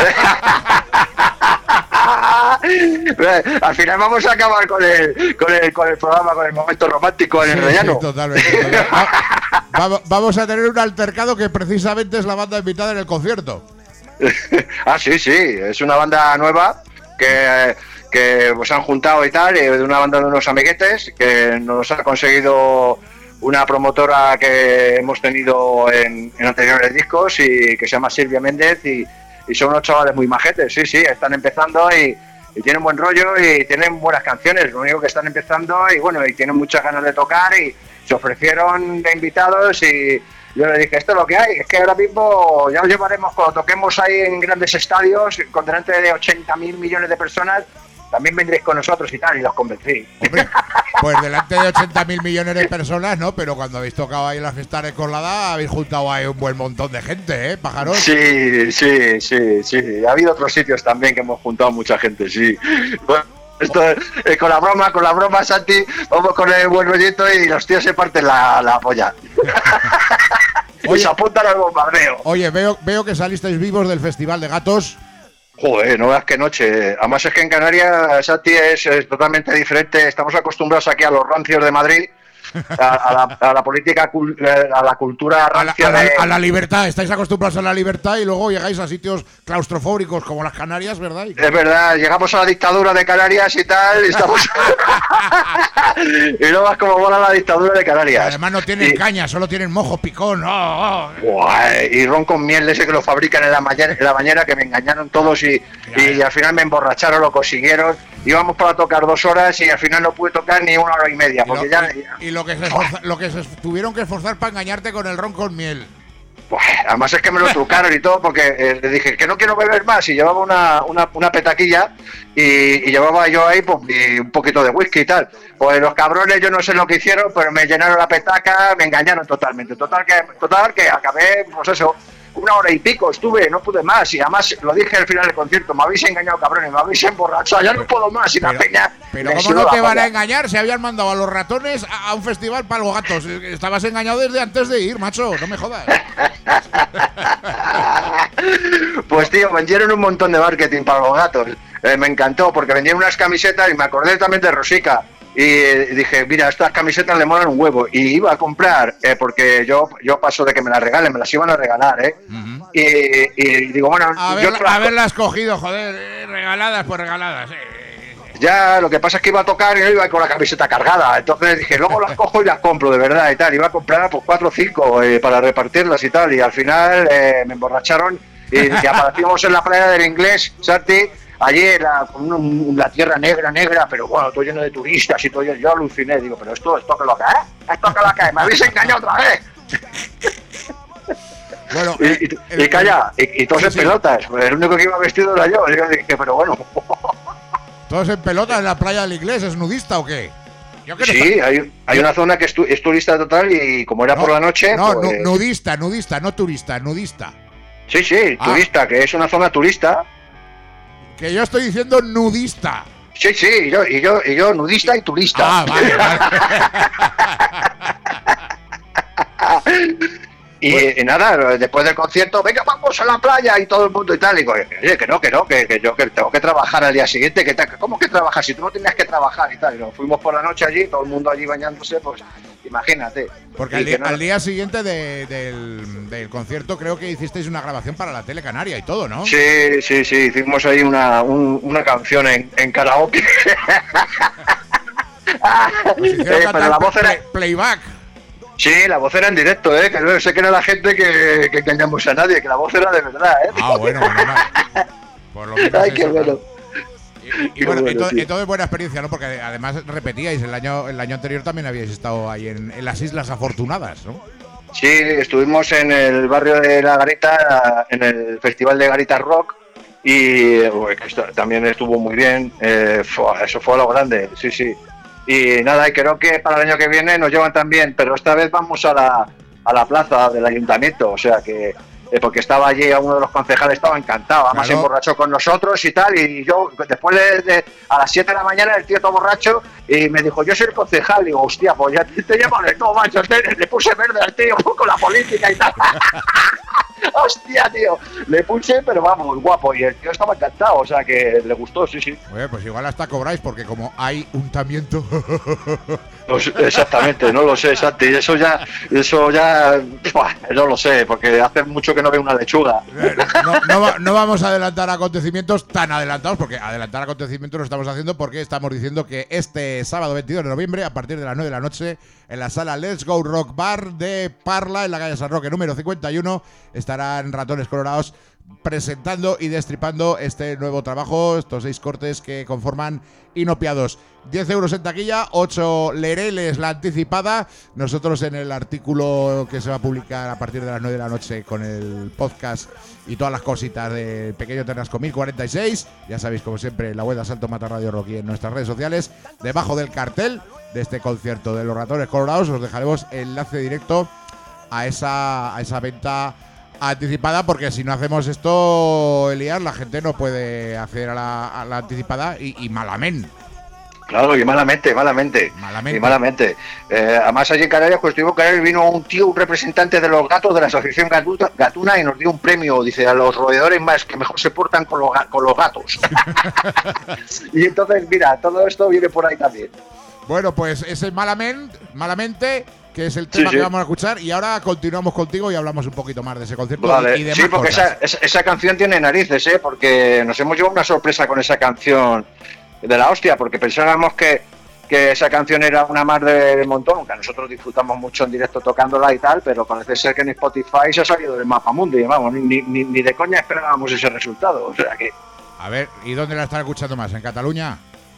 Al final vamos a acabar con el, con el, con el programa, con el momento romántico en el Sí, relleno. sí, totalmente. totalmente. Va- va- vamos a tener un altercado que precisamente es la banda invitada en el concierto. Ah, sí, sí, es una banda nueva que, que pues han juntado y tal, y de una banda de unos amiguetes que nos ha conseguido una promotora que hemos tenido en, en anteriores discos y que se llama Silvia Méndez y, y son unos chavales muy majetes, sí, sí, están empezando y, y tienen buen rollo y tienen buenas canciones, lo único que están empezando y bueno, y tienen muchas ganas de tocar y se ofrecieron de invitados y yo le dije, esto es lo que hay, es que ahora mismo ya os llevaremos cuando toquemos ahí en grandes estadios con delante de ochenta mil millones de personas, también vendréis con nosotros y tal, y los convencí. Hombre, pues delante de ochenta mil millones de personas, ¿no? Pero cuando habéis tocado ahí en la fiesta de Colada, habéis juntado ahí un buen montón de gente, ¿eh, pájaros? Sí, sí, sí, sí, ha habido otros sitios también que hemos juntado mucha gente, sí. Bueno, esto, eh, con la broma, con la broma, Santi, vamos con el buen rollito y los tíos se parten la, la polla. Y se apuntan al bombardeo. Oye, veo, veo que salisteis vivos del Festival de Gatos. Joder, no veas qué noche. Además es que en Canarias, Santi, es, es totalmente diferente. Estamos acostumbrados aquí a los rancios de Madrid, a, a, la, a la política, cul- a la cultura A la, rancia a la- de- a la libertad, estáis acostumbrados a la libertad y luego llegáis a sitios claustrofóbicos como las Canarias, ¿verdad? Y- Es verdad, llegamos a la dictadura de Canarias y tal, y estamos... y no vas como bola la dictadura de Canarias. Además no tienen Y- caña, solo tienen mojo, picón. Oh, oh. Buah, y ron con miel de ese que lo fabrican en la, mañana, en la bañera, que me engañaron todos y, y al final me emborracharon, lo consiguieron. Íbamos para tocar dos horas y al final no pude tocar ni una hora y media. Y lo, Porque ya, y- y lo que se esforza- lo que se tuvieron que esforzar para engañarte con el ron con miel. Buah, además es que me lo trucaron y todo porque eh, le dije que no quiero beber más y llevaba una, una, una petaquilla y, y llevaba yo ahí pues, y un poquito de whisky y tal. Pues los cabrones yo no sé lo que hicieron, pero me llenaron la petaca, me engañaron totalmente. Total que, total que acabé, pues eso, una hora y pico estuve, no pude más y además lo dije al final del concierto, me habéis engañado cabrones, me habéis emborrachado, ya no puedo más y la peña... Pero me ¿cómo sudó no la te van a polla. engañar? Se habían mandado a los ratones a, a un festival para los gatos. Estabas engañado desde antes de ir, macho, no me jodas. Pues tío, vendieron un montón de marketing para los gatos. Eh, me encantó porque vendieron unas camisetas y me acordé también de Rosica. Y eh, dije, mira, estas camisetas le molan un huevo. Y iba a comprar, eh, porque yo yo paso de que me las regalen, me las iban a regalar, ¿eh? y, y digo, bueno, A yo ver, las- haberlas cogido, joder, eh, regaladas pues regaladas. eh. ya lo que pasa es que iba a tocar y no iba con la camiseta cargada. Entonces dije, luego las cojo y las compro, de verdad, y tal. Iba a comprar pues cuatro o cinco eh, para repartirlas y tal. Y al final eh, me emborracharon y, y aparecimos en la playa del Inglés, Santi, allí en la, con un- la tierra negra, negra, pero bueno, todo lleno de turistas y todo. Yo, yo aluciné, digo, pero esto, esto que lo que es, esto que lo que es, me habéis engañado otra vez. Bueno, Y, y, y calla, y, y todos sí, en sí. pelotas, el único que iba vestido era yo. Y yo dije, pero bueno. ¿Todos en pelota en la playa del Inglés? ¿Es nudista o qué? Yo creo Sí, que- hay, hay una zona que es, tu- es turista total y como era No, por la noche. No, nu- pues- nudista, nudista, no turista, nudista. Sí, sí, Ah. turista, que es una zona turista. Que yo estoy diciendo nudista. Sí, sí, y yo, y yo, y yo nudista y turista. Ah, vale, vale. Y, y nada, después del concierto, venga, vamos a la playa y todo el mundo y tal. Y digo, oye, que no, que no, que, que yo que tengo que trabajar al día siguiente. Que tal, ¿cómo que trabajas si tú no tenías que trabajar y tal? Y nos fuimos por la noche allí, todo el mundo allí bañándose, pues imagínate. Porque Y al que día, no- al día siguiente de- del, del concierto creo que hicisteis una grabación para la tele canaria y todo, ¿no? Sí, sí, sí, hicimos ahí una, un- una canción en, en karaoke. Os hicieron Eh, cantar pero la voz era... play- playback. Sí, la voz era en directo, ¿eh? Que no sé que era la gente que, que engañamos a nadie, que la voz era de verdad, ¿eh? Ah, bueno, bueno, no. Por lo menos Ay, qué eso, bueno. Y Y, y bueno, bueno entonces, entonces buena experiencia, ¿no? Porque además repetíais, el año el año anterior también habíais estado ahí en, en las Islas Afortunadas, ¿no? Sí, estuvimos en el barrio de La Garita, en el Festival de Garita Rock, y bueno, esto también estuvo muy bien, eh, fue, eso fue a lo grande, sí, sí. Y nada, y creo que para el año que viene nos llevan también, pero esta vez vamos a la, a la plaza del ayuntamiento, o sea que... Eh, porque estaba allí, uno de los concejales estaba encantado, además se emborrachó con nosotros y tal, y yo después de, de a las siete de la mañana el tío todo borracho y me dijo, yo soy el concejal, y digo, hostia, pues ya te, te llaman de todo, macho, te, le puse verde al tío con la política y tal. Hostia, tío, le puse, pero vamos, guapo, y el tío estaba encantado, o sea que le gustó, sí, sí. Oye, pues igual hasta cobráis, porque como hay untamiento... Pues exactamente, no lo sé, Santi, eso ya, eso ya, no lo sé, porque hace mucho que no veo una lechuga. No, no, va, no vamos a adelantar acontecimientos tan adelantados, porque adelantar acontecimientos lo estamos haciendo porque estamos diciendo que este sábado veintidós de noviembre, a partir de las nueve de la noche, en la sala Let's Go Rock Bar de Parla, en la calle San Roque número cincuenta y uno, estarán Ratones Colorados presentando y destripando este nuevo trabajo, estos seis cortes que conforman Inopiados. diez euros en taquilla, ocho lereles la anticipada. Nosotros en el artículo que se va a publicar a partir de las nueve de la noche con el podcast y todas las cositas de Pequeño Ternasco mil cuarenta y seis, ya sabéis, como siempre, en la web de Asalto Mata Radio Rock y en nuestras redes sociales, debajo del cartel de este concierto de los Ratones Colorados os dejaremos enlace directo a esa, a esa venta anticipada, porque si no hacemos esto, Elías, la gente no puede acceder a la, a la anticipada y, y malamente. Claro, y malamente, malamente. Malamente. Y malamente. Eh, además, allí en Canarias, pues estuvimos en Canarias, vino un tío, un representante de los gatos de la Asociación Gatuna, Gatuna y nos dio un premio, dice, a los roedores más que mejor se portan con los, con los gatos. Y entonces, mira, todo esto viene por ahí también. Bueno, pues ese malamente, malamente, que es el tema sí, sí. que vamos a escuchar, y ahora continuamos contigo y hablamos un poquito más de ese concierto. Vale. y de Sí, más porque esa, esa, esa canción tiene narices, ¿eh? Porque nos hemos llevado una sorpresa con esa canción de la hostia, porque pensábamos que, que esa canción era una más de, de montón, que nosotros disfrutamos mucho en directo tocándola y tal, pero parece ser que en Spotify se ha salido del mapa mundi, vamos, ni, ni, ni de coña esperábamos ese resultado, o sea que... A ver, ¿y dónde la están escuchando más? ¿En Cataluña?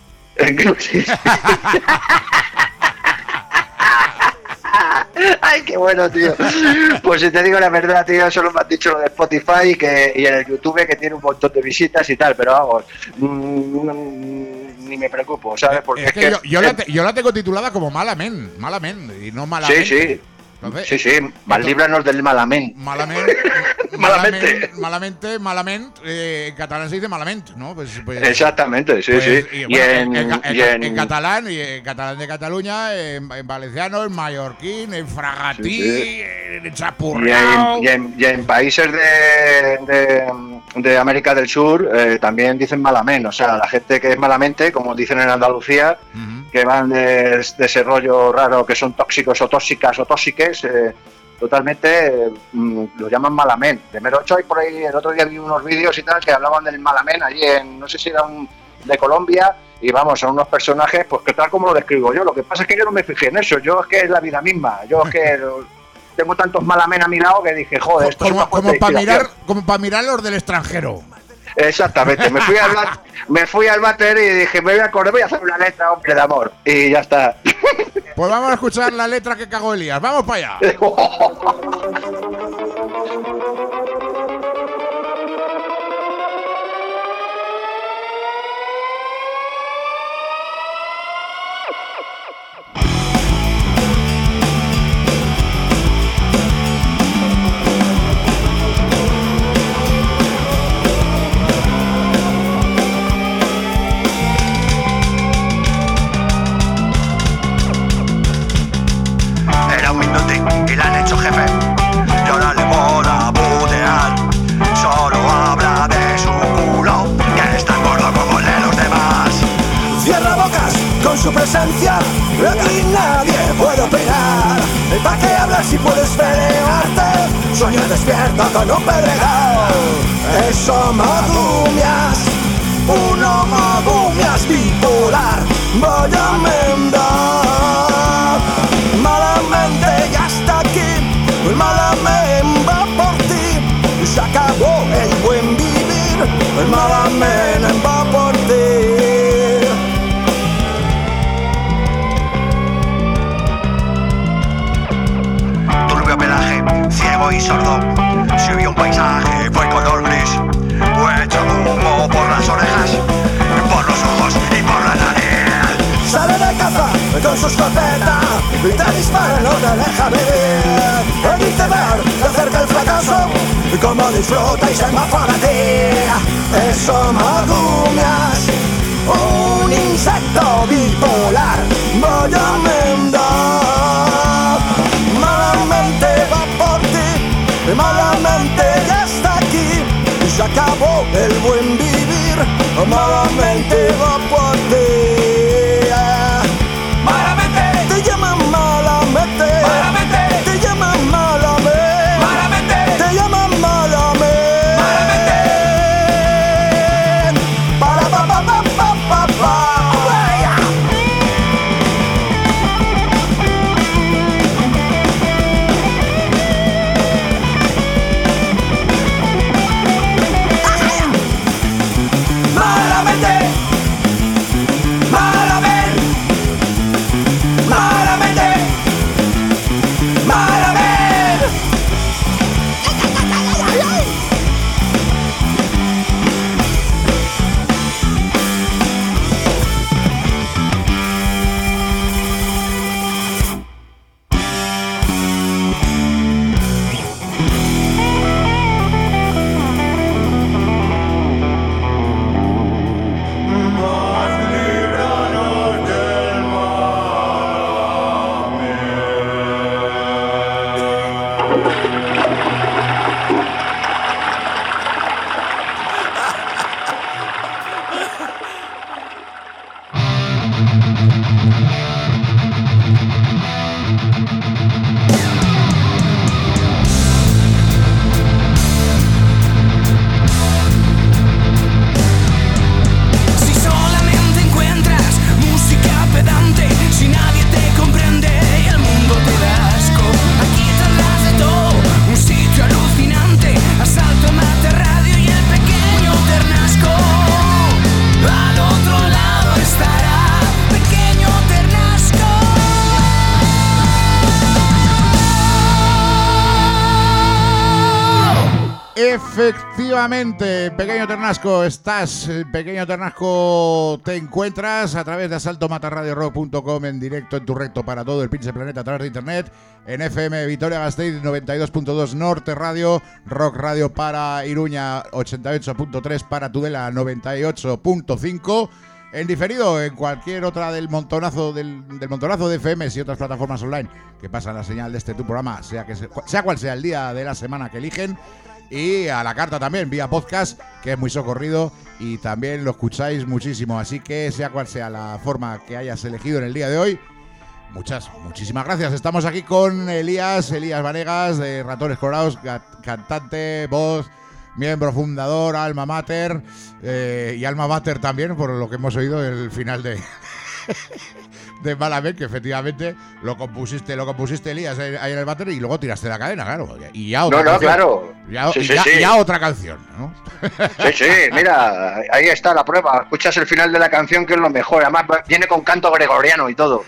Ay, qué bueno, tío. Pues si te digo la verdad, tío, solo me has dicho lo de Spotify y, que, y en el YouTube, que tiene un montón de visitas y tal, pero vamos, mmm, ni me preocupo, ¿sabes? Porque es que, es que yo, yo, la te, yo la tengo titulada como Malament, Malament, y no Malamente. Sí, sí. Entonces, sí, sí, mal líbranos del malament. Malament. malamente. Malamente, malament, eh, en catalán se dice malament, ¿no? Pues, pues, exactamente, sí, pues, sí. Y, y, bueno, en, en, en, y en, en catalán, y en catalán de Cataluña, en, en valenciano, en mallorquín, en fragatí, sí, sí. en chapurrao. Y en, y en, y en países de, de, de América del Sur eh, también dicen malament, o sea, la gente que es malamente, como dicen en Andalucía, uh-huh. que van de, de ese rollo raro que son tóxicos o tóxicas o tóxiques, Eh, totalmente eh, lo llaman malament. De mero hecho, hay por ahí, el otro día vi unos vídeos y tal que hablaban del malament allí en, no sé si era un, de Colombia, y vamos, son unos personajes, pues que tal como lo describo yo. Lo que pasa es que yo no me fijé en eso, yo es que es la vida misma, yo es que tengo tantos malamen a mi lado que dije, joder, esto como, es una como para mirar, como para mirar los del extranjero. Exactamente, me fui al me fui al váter y dije, me voy a correr, voy a hacer una letra, hombre, de amor, y ya está. Pues vamos a escuchar la letra que cagó Elías, vamos para allá. Y la han hecho jefe y ahora le mola putear. Solo habla de su culo, que es tan gordo como el de los demás. Cierra bocas con su presencia, aquí nadie puede opinar. ¿Para qué hablas si puedes pelearte? Sueño despierto con un pedregal. Eso madumias, uno madumias bipolar. Voy a enmendar. Malamente ya está aquí, el malamen va por ti. Se acabó el buen vivir, el malamen va por ti. soy sordo. Si vi un paisaje fue color gris, fue hecho humo por las orejas, por los ojos y por la nariz. Sale de caza con su escopeta y te dispara, no te deja vivir. El iceberg te acerca el fracaso y como disfruta y se va para ti. Eso magumias, un insecto bipolar. Voy a mendar, malamente va por ti, malamente ya está aquí. Se acabó el buen vivir, malamente va por ti. Malamente te llaman malamente, malamente te llaman malamente, malamente te llaman malamente, malamente. Para pa pa pa pa pa pa. Efectivamente, Pequeño Ternasco, estás, Pequeño Ternasco, te encuentras a través de asalto mata radio rock punto com en directo en tu recto para todo el pinche planeta a través de internet, en F M Vitoria-Gasteiz noventa y dos punto dos Norte Radio, Rock Radio para Iruña ochenta y ocho punto tres, para Tudela noventa y ocho punto cinco, en diferido en cualquier otra del montonazo del, del montonazo de F Ms y otras plataformas online que pasan la señal de este tu programa, sea que sea cual sea el día de la semana que eligen. Y a la carta también, vía podcast, que es muy socorrido y también lo escucháis muchísimo. Así que sea cual sea la forma que hayas elegido en el día de hoy, muchas, muchísimas gracias. Estamos aquí con Elías, Elías Vanegas, de Ratones Colorados, cantante, voz, miembro fundador, alma mater, eh, y alma mater también, por lo que hemos oído el final de... de Malamente, que efectivamente lo compusiste, lo compusiste Elías ahí en el váter y luego tiraste la cadena, claro. Y ya otra no, no, canción. claro. Ya, sí, y sí, ya, sí. ya otra canción, ¿no? Sí, sí, mira, ahí está la prueba. Escuchas el final de la canción, que es lo mejor. Además, viene con canto gregoriano y todo.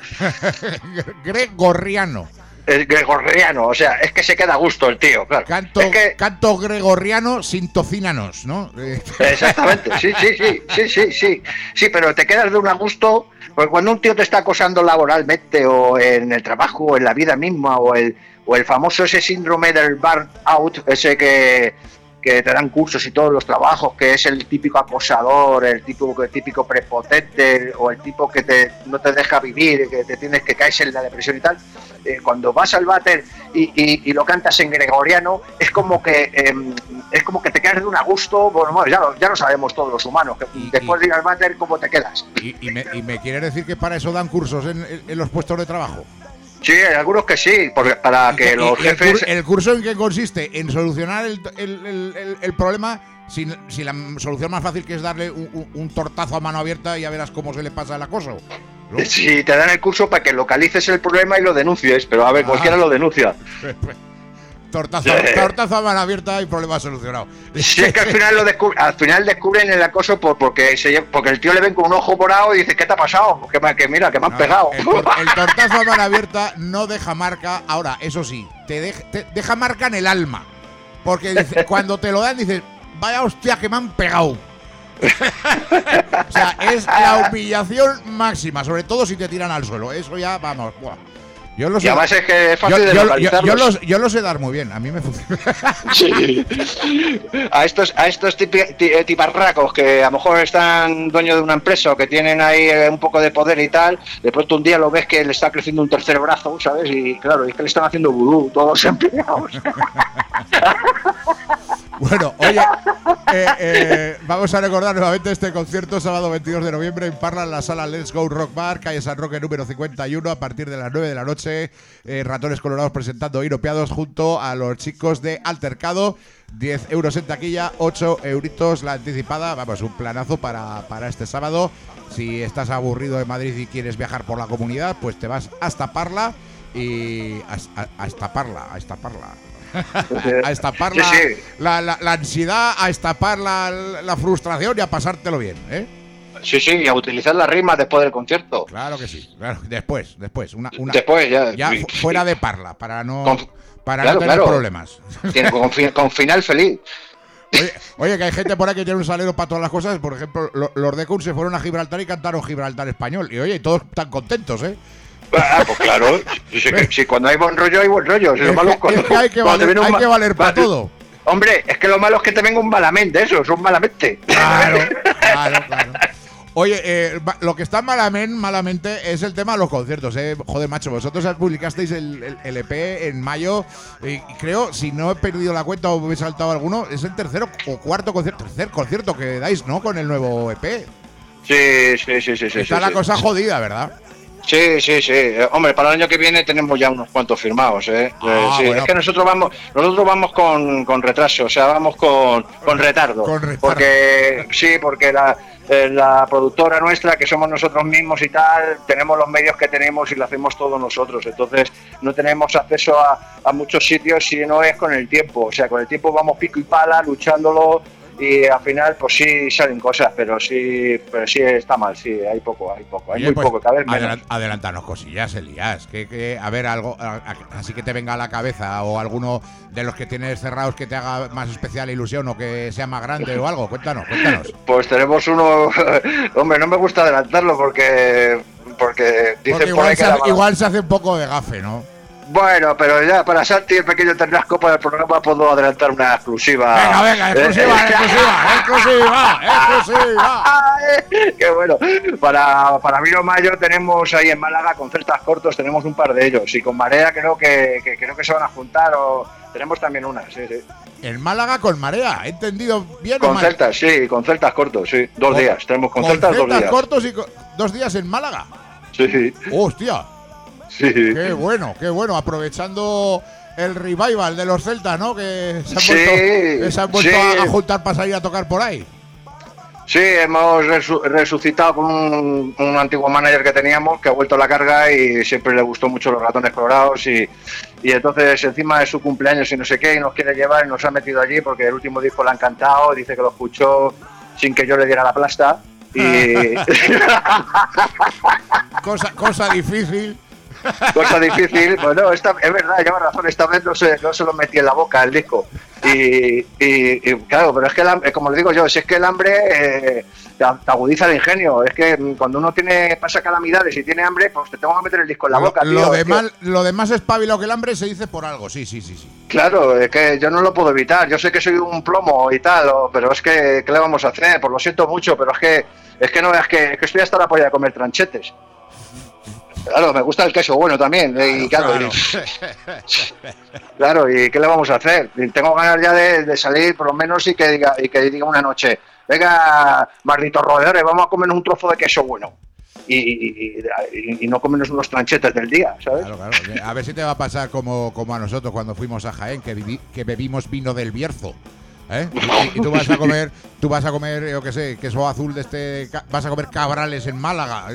Gregoriano. El gregoriano, o sea, es que se queda a gusto el tío, claro. Canto, es que... canto gregoriano sin tocínanos, ¿no? Exactamente, sí, sí, sí, sí, sí, sí. Sí, pero te quedas de un a gusto, porque cuando un tío te está acosando laboralmente o en el trabajo o en la vida misma o el, o el famoso ese síndrome del burnout, ese que, que te dan cursos y todos los trabajos, que es el típico acosador, el típico, el típico prepotente o el tipo que te, no te deja vivir, que te tienes que caerse en la depresión y tal. Eh, cuando vas al váter y, y, y lo cantas en gregoriano, es como que eh, es como que te quedas de un a gusto. Bueno, ya lo, ya lo sabemos todos los humanos, que y, después y, de ir al váter, ¿cómo te quedas? Y, y, me, y me quieres decir que para eso dan cursos en, en, en los puestos de trabajo. Sí, hay algunos que sí, porque para que, que los y, jefes... El, cur, ¿El curso en qué consiste? En solucionar el, el, el, el, el problema, sin, sin la solución más fácil, que es darle un, un, un tortazo a mano abierta y ya verás cómo se le pasa el acoso, ¿no? Sí, te dan el curso para que localices el problema y lo denuncies, pero a ver, ah. cualquiera lo denuncia. Tortazo, tortazo a mano abierta y problema solucionado. Sí, es que al final lo descubre, al final descubren el acoso por, porque se porque el tío le ven con un ojo morado y dice, ¿qué te ha pasado? Que, que mira, que me han no, pegado. El, el tortazo a mano abierta no deja marca. Ahora, eso sí, te, de, te deja marca en el alma. Porque dice, cuando te lo dan dices, vaya hostia que me han pegado. O sea, es la humillación máxima, sobre todo si te tiran al suelo. Eso ya, vamos, buah. Yo lo sé. Y además es que es fácil yo, de yo, localizarlos. Yo, yo, lo, yo lo sé dar muy bien, a mí me funciona. Sí. A estos, a estos tipi, tiparracos que a lo mejor están dueños de una empresa o que tienen ahí un poco de poder y tal, de pronto un día lo ves que le está creciendo un tercer brazo, ¿sabes? Y claro, es que le están haciendo vudú todos los empleados. Bueno, oye, eh, eh, vamos a recordar nuevamente este concierto sábado veintidós de noviembre en Parla, en la sala Let's Go Rock Bar, calle San Roque número cincuenta y uno, a partir de las nueve de la noche. Eh, Ratones Colorados presentando Inopiados junto a los chicos de Altercado. diez euros en taquilla, ocho euritos la anticipada. Vamos, un planazo para, para este sábado. Si estás aburrido de Madrid y quieres viajar por la comunidad, pues te vas hasta Parla y hasta, hasta Parla, a estaparla. A estapar la, sí, sí. La, la, la ansiedad, a estapar la, la frustración y a pasártelo bien, ¿eh? Sí, sí, y a utilizar las rimas después del concierto. Claro que sí, claro, después, después. Una, una, después, ya. Ya fuera de Parla, para no, con, para claro, no tener claro. problemas. Tiene, con, con final feliz. Oye, oye, que hay gente por ahí que tiene un salero para todas las cosas. Por ejemplo, los de Kun se fueron a Gibraltar y cantaron Gibraltar español. Y oye, todos están contentos, ¿eh? Ah, pues claro, si, si, si cuando hay buen rollo hay buen rollo. Si es, lo malo que, cuando, es que hay que valer, hay que valer para todo. Hombre, es que lo malo es que te venga un malamente, eso, es un malamente. Claro, claro, claro. Oye, eh, lo que está malamente, malamente es el tema de los conciertos, eh. Joder, macho, vosotros publicasteis el, el, el E P en mayo y creo, si no he perdido la cuenta o me he saltado alguno, es el tercero o cuarto concierto, tercer concierto que dais, ¿no? Con el nuevo E P. Sí, sí, sí, sí. Está sí, la sí. cosa jodida, ¿verdad? Sí, sí, sí. Eh, hombre, para el año que viene tenemos ya unos cuantos firmados, ¿eh? Ah, eh sí, bueno. Es que nosotros vamos nosotros vamos con, con retraso, o sea, vamos con, con retardo. Con retardo. Porque, sí, porque la, eh, la productora nuestra, que somos nosotros mismos y tal, tenemos los medios que tenemos y lo hacemos todos nosotros. Entonces, no tenemos acceso a, a muchos sitios si no es con el tiempo. O sea, con el tiempo vamos pico y pala, luchándolo. Y al final, pues sí salen cosas, pero sí, pero sí está mal, sí, hay poco, hay poco, hay Oye, muy pues, poco, cada vez menos. Adelant, adelantanos cosillas, Elías, que, que a ver, algo, a, a, así que te venga a la cabeza, o alguno de los que tienes cerrados que te haga más especial ilusión, o que sea más grande o algo, cuéntanos, cuéntanos. Pues tenemos uno, hombre, no me gusta adelantarlo porque, porque dicen porque igual, por ahí que se hace, la... igual se hace un poco de gafe, ¿no? Bueno, pero ya para Santi, el pequeño ternasco para el programa, puedo adelantar una exclusiva. Venga, venga, exclusiva, eh, exclusiva, exclusiva, exclusiva. Qué bueno. Para, para abril o mayo tenemos ahí en Málaga concertos cortos, tenemos un par de ellos. Y con Marea creo que, que creo que se van a juntar, o tenemos también una, sí, sí. En Málaga con Marea, ¿he entendido bien o mal? Concertas, sí, concertas cortos, sí. Dos con, días, tenemos concertas dos días. cortos y co dos días en Málaga. Sí. Hostia. Sí. Qué bueno, qué bueno, aprovechando el revival de los celtas, ¿no? Que se han sí, vuelto, que se han vuelto sí. a, a juntar para salir a tocar por ahí. Sí, hemos resu resucitado con un, un antiguo manager que teníamos que ha vuelto a la carga y siempre le gustó mucho los Ratones Colorados y, y entonces encima de su cumpleaños y no sé qué y nos quiere llevar y nos ha metido allí porque el último disco le ha encantado, dice que lo escuchó sin que yo le diera la plasta y... cosa, cosa difícil. Cosa difícil, bueno, esta, es verdad, lleva razón, esta vez no se, no se lo metí en la boca el disco. Y, y, y claro, pero es que, el, como le digo yo, si es que el hambre eh, te, te agudiza el ingenio. Es que cuando uno tiene pasa calamidades y tiene hambre, pues te tengo que meter el disco en la lo, boca. Lo, tío, de tío. mal, lo de más espabilado que el hambre se dice por algo, sí, sí, sí, sí. Claro, es que yo no lo puedo evitar. Yo sé que soy un plomo y tal, o, pero es que, ¿qué le vamos a hacer? Pues lo siento mucho, pero es que, es que no veas que, es que estoy hasta la polla de comer tranchetes. Claro, me gusta el queso bueno también. Y claro, claro. Y, claro, ¿y qué le vamos a hacer? Tengo ganas ya de, de salir por lo menos y que diga y que diga una noche, venga, malditos roedores, vamos a comernos un trozo de queso bueno. Y, y, y, y no comernos unos tranchetes del día, ¿sabes? Claro, claro. A ver si te va a pasar como, como a nosotros cuando fuimos a Jaén, que, viví, que bebimos vino del Bierzo. ¿Eh? Y, y tú vas a comer, tú vas a comer, yo qué sé, queso azul de este, vas a comer cabrales en Málaga.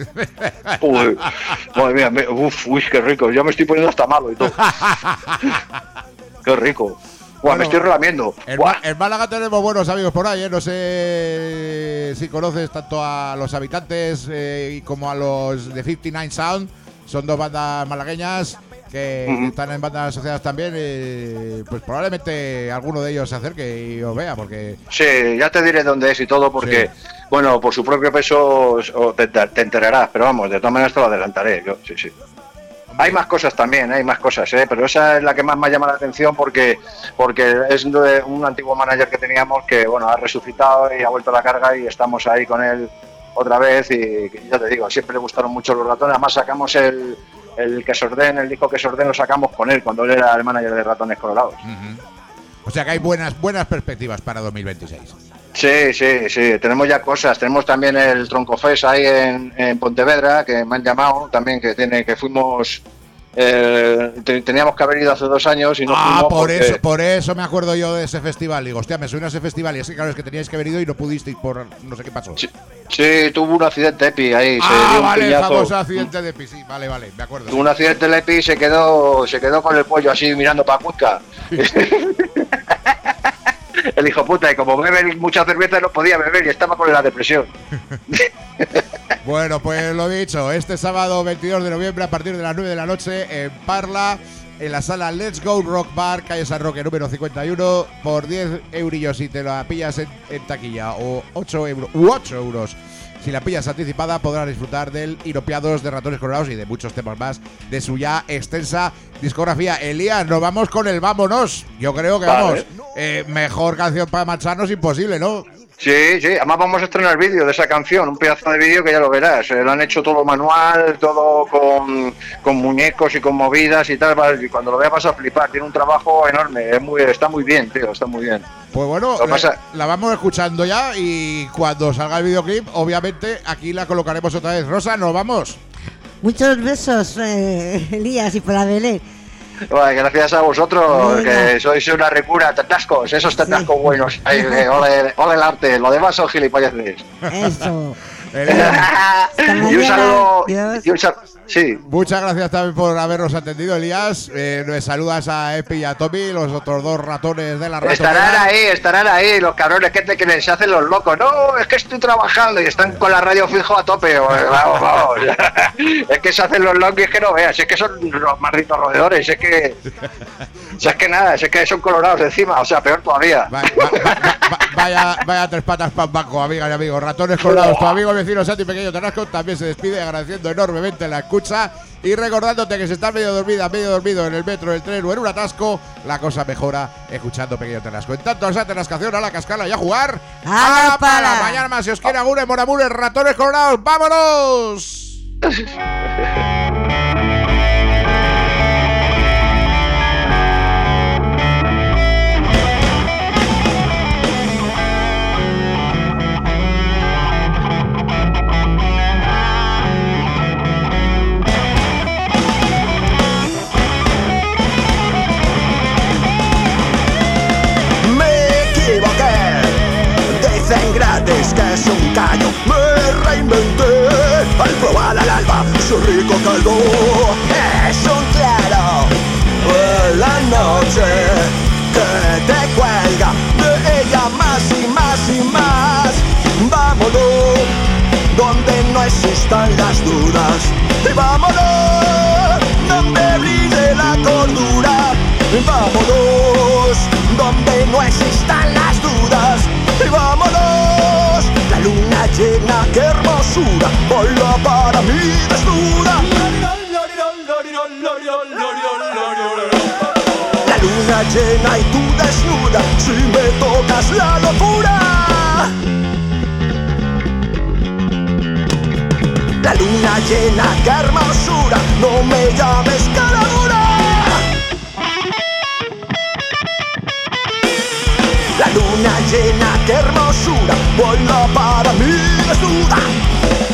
Uy, madre mía, me, uf, uy, qué rico, ya me estoy poniendo hasta malo y todo. qué rico. Buah, Bueno, me estoy relamiendo. En, Buah. Ma- en Málaga tenemos buenos amigos por ahí, ¿eh? No sé si conoces tanto a los habitantes eh, como a los de cincuenta y nueve Sound. Son dos bandas malagueñas que Ujú. están en bandas asociadas también. eh, pues probablemente alguno de ellos se acerque y os vea, porque Sí, ya te diré dónde es y todo, porque, bueno, por su propio peso o te, te enterarás, pero vamos, de todas maneras te lo adelantaré. Yo, sí, sí. Hay más cosas también, hay más cosas, ¿eh? Pero esa es la que más me llama la atención porque porque es de un antiguo manager que teníamos que, bueno, ha resucitado y ha vuelto a la carga y estamos ahí con él otra vez y ya te digo, siempre le gustaron mucho los Ratones. Además sacamos el, el Kesorden, el disco Kesorden lo sacamos con él cuando él era el manager de Ratones Colorados. Ujú. O sea que hay buenas buenas perspectivas para dos mil veintiséis. Sí, sí, sí, tenemos ya cosas. Tenemos también el Troncofest ahí en, en Pontevedra, que me han llamado también, que tiene que fuimos... Eh, te- teníamos que haber ido hace dos años y no Ah, fuimos por porque- eso, por eso me acuerdo yo de ese festival. Digo, hostia, me suena ese festival y es que claro, es que teníais que haber ido y no pudisteis por no sé qué pasó. Sí, sí, tuvo un accidente Epi ahí, se Ah, dio un vale, el piñazo. famoso accidente de Pi, sí, vale, vale, me acuerdo. Tuvo un accidente el Epi y se quedó, se quedó con el cuello así mirando para Cuenca. El hijo puta, y como bebe mucha cerveza no podía beber y estaba con la depresión. Bueno, pues lo dicho, este sábado veintidós de noviembre a partir de las nueve de la noche en Parla, en la sala Let's Go Rock Bar, calle San Roque número cincuenta y uno, por diez eurillos si te la pillas en, en taquilla, o ocho euros, u ocho euros si la pillas anticipada, podrás disfrutar del Iropiados de Ratones Colorados y de muchos temas más de su ya extensa discografía. Elías, nos vamos con el vámonos. Yo creo que Vale. vamos, eh, mejor canción para marcharnos imposible, ¿no? Sí, sí, además vamos a estrenar vídeo de esa canción, un pedazo de vídeo que ya lo verás. Eh, lo han hecho todo manual, todo con, con muñecos y con movidas y tal. vas- Y cuando lo veas vas a flipar, tiene un trabajo enorme, es muy, está muy bien, tío, está muy bien. Pues bueno, Lo que la, pasa- la vamos escuchando ya y cuando salga el videoclip, obviamente aquí la colocaremos otra vez. Rosa, nos vamos. Muchos besos, eh, Elías, y para Belén. Bueno, gracias a vosotros, Venga. que sois una recura, tatascos, esos tatascos buenos. Ay, eh, ole, ole el arte, lo demás son gilipolleces. Eso. Elías, Hasta Y un mañana. saludo. Adiós. Y un sal- sí, muchas gracias también por habernos atendido, Elías. Eh, nos saludas a Epi y a Tommy, los otros dos ratones de la ratonera. estarán ahí, estarán ahí, los cabrones que, te, que les hacen los locos. No, es que estoy trabajando y están con la radio fijo a tope. Vamos, vamos. Es que se hacen los locos y es que no veas, es que son los malditos roedores, es que. Si es que nada, si es que son colorados encima, o sea, peor todavía. Va- va- va- va- vaya, vaya tres patas pan banco, amigas y amigos. Ratones Colorados, tu amigo el vecino Santi Pequeño Tarasco también se despide agradeciendo enormemente la escucha y recordándote que si estás medio dormida, medio dormido en el metro, el tren o en un atasco, la cosa mejora escuchando Pequeño Tarasco. En tanto, esa Tarascación a la cascala y a jugar. ¡A la pala! Mañana más, si os quiere, agure, moramures, Ratones Colorados, ¡vámonos! Me equivoqué, dicen gratis que es un callo. Me reinventé al probar al alba su rico caldo. Es un claro en la noche que te cuelga de ella más y más y más. Vámonos donde no existan las dudas y vámonos donde brille la cordura. Vámonos donde no existan las dudas y vámonos. La luna llena, qué hermosura, baila para mí desnuda. La luna llena y tú desnuda, si me tocas la locura. La luna llena, qué hermosura, no me llames cara dura. La luna llena, qué hermosura, baila para mí desnuda.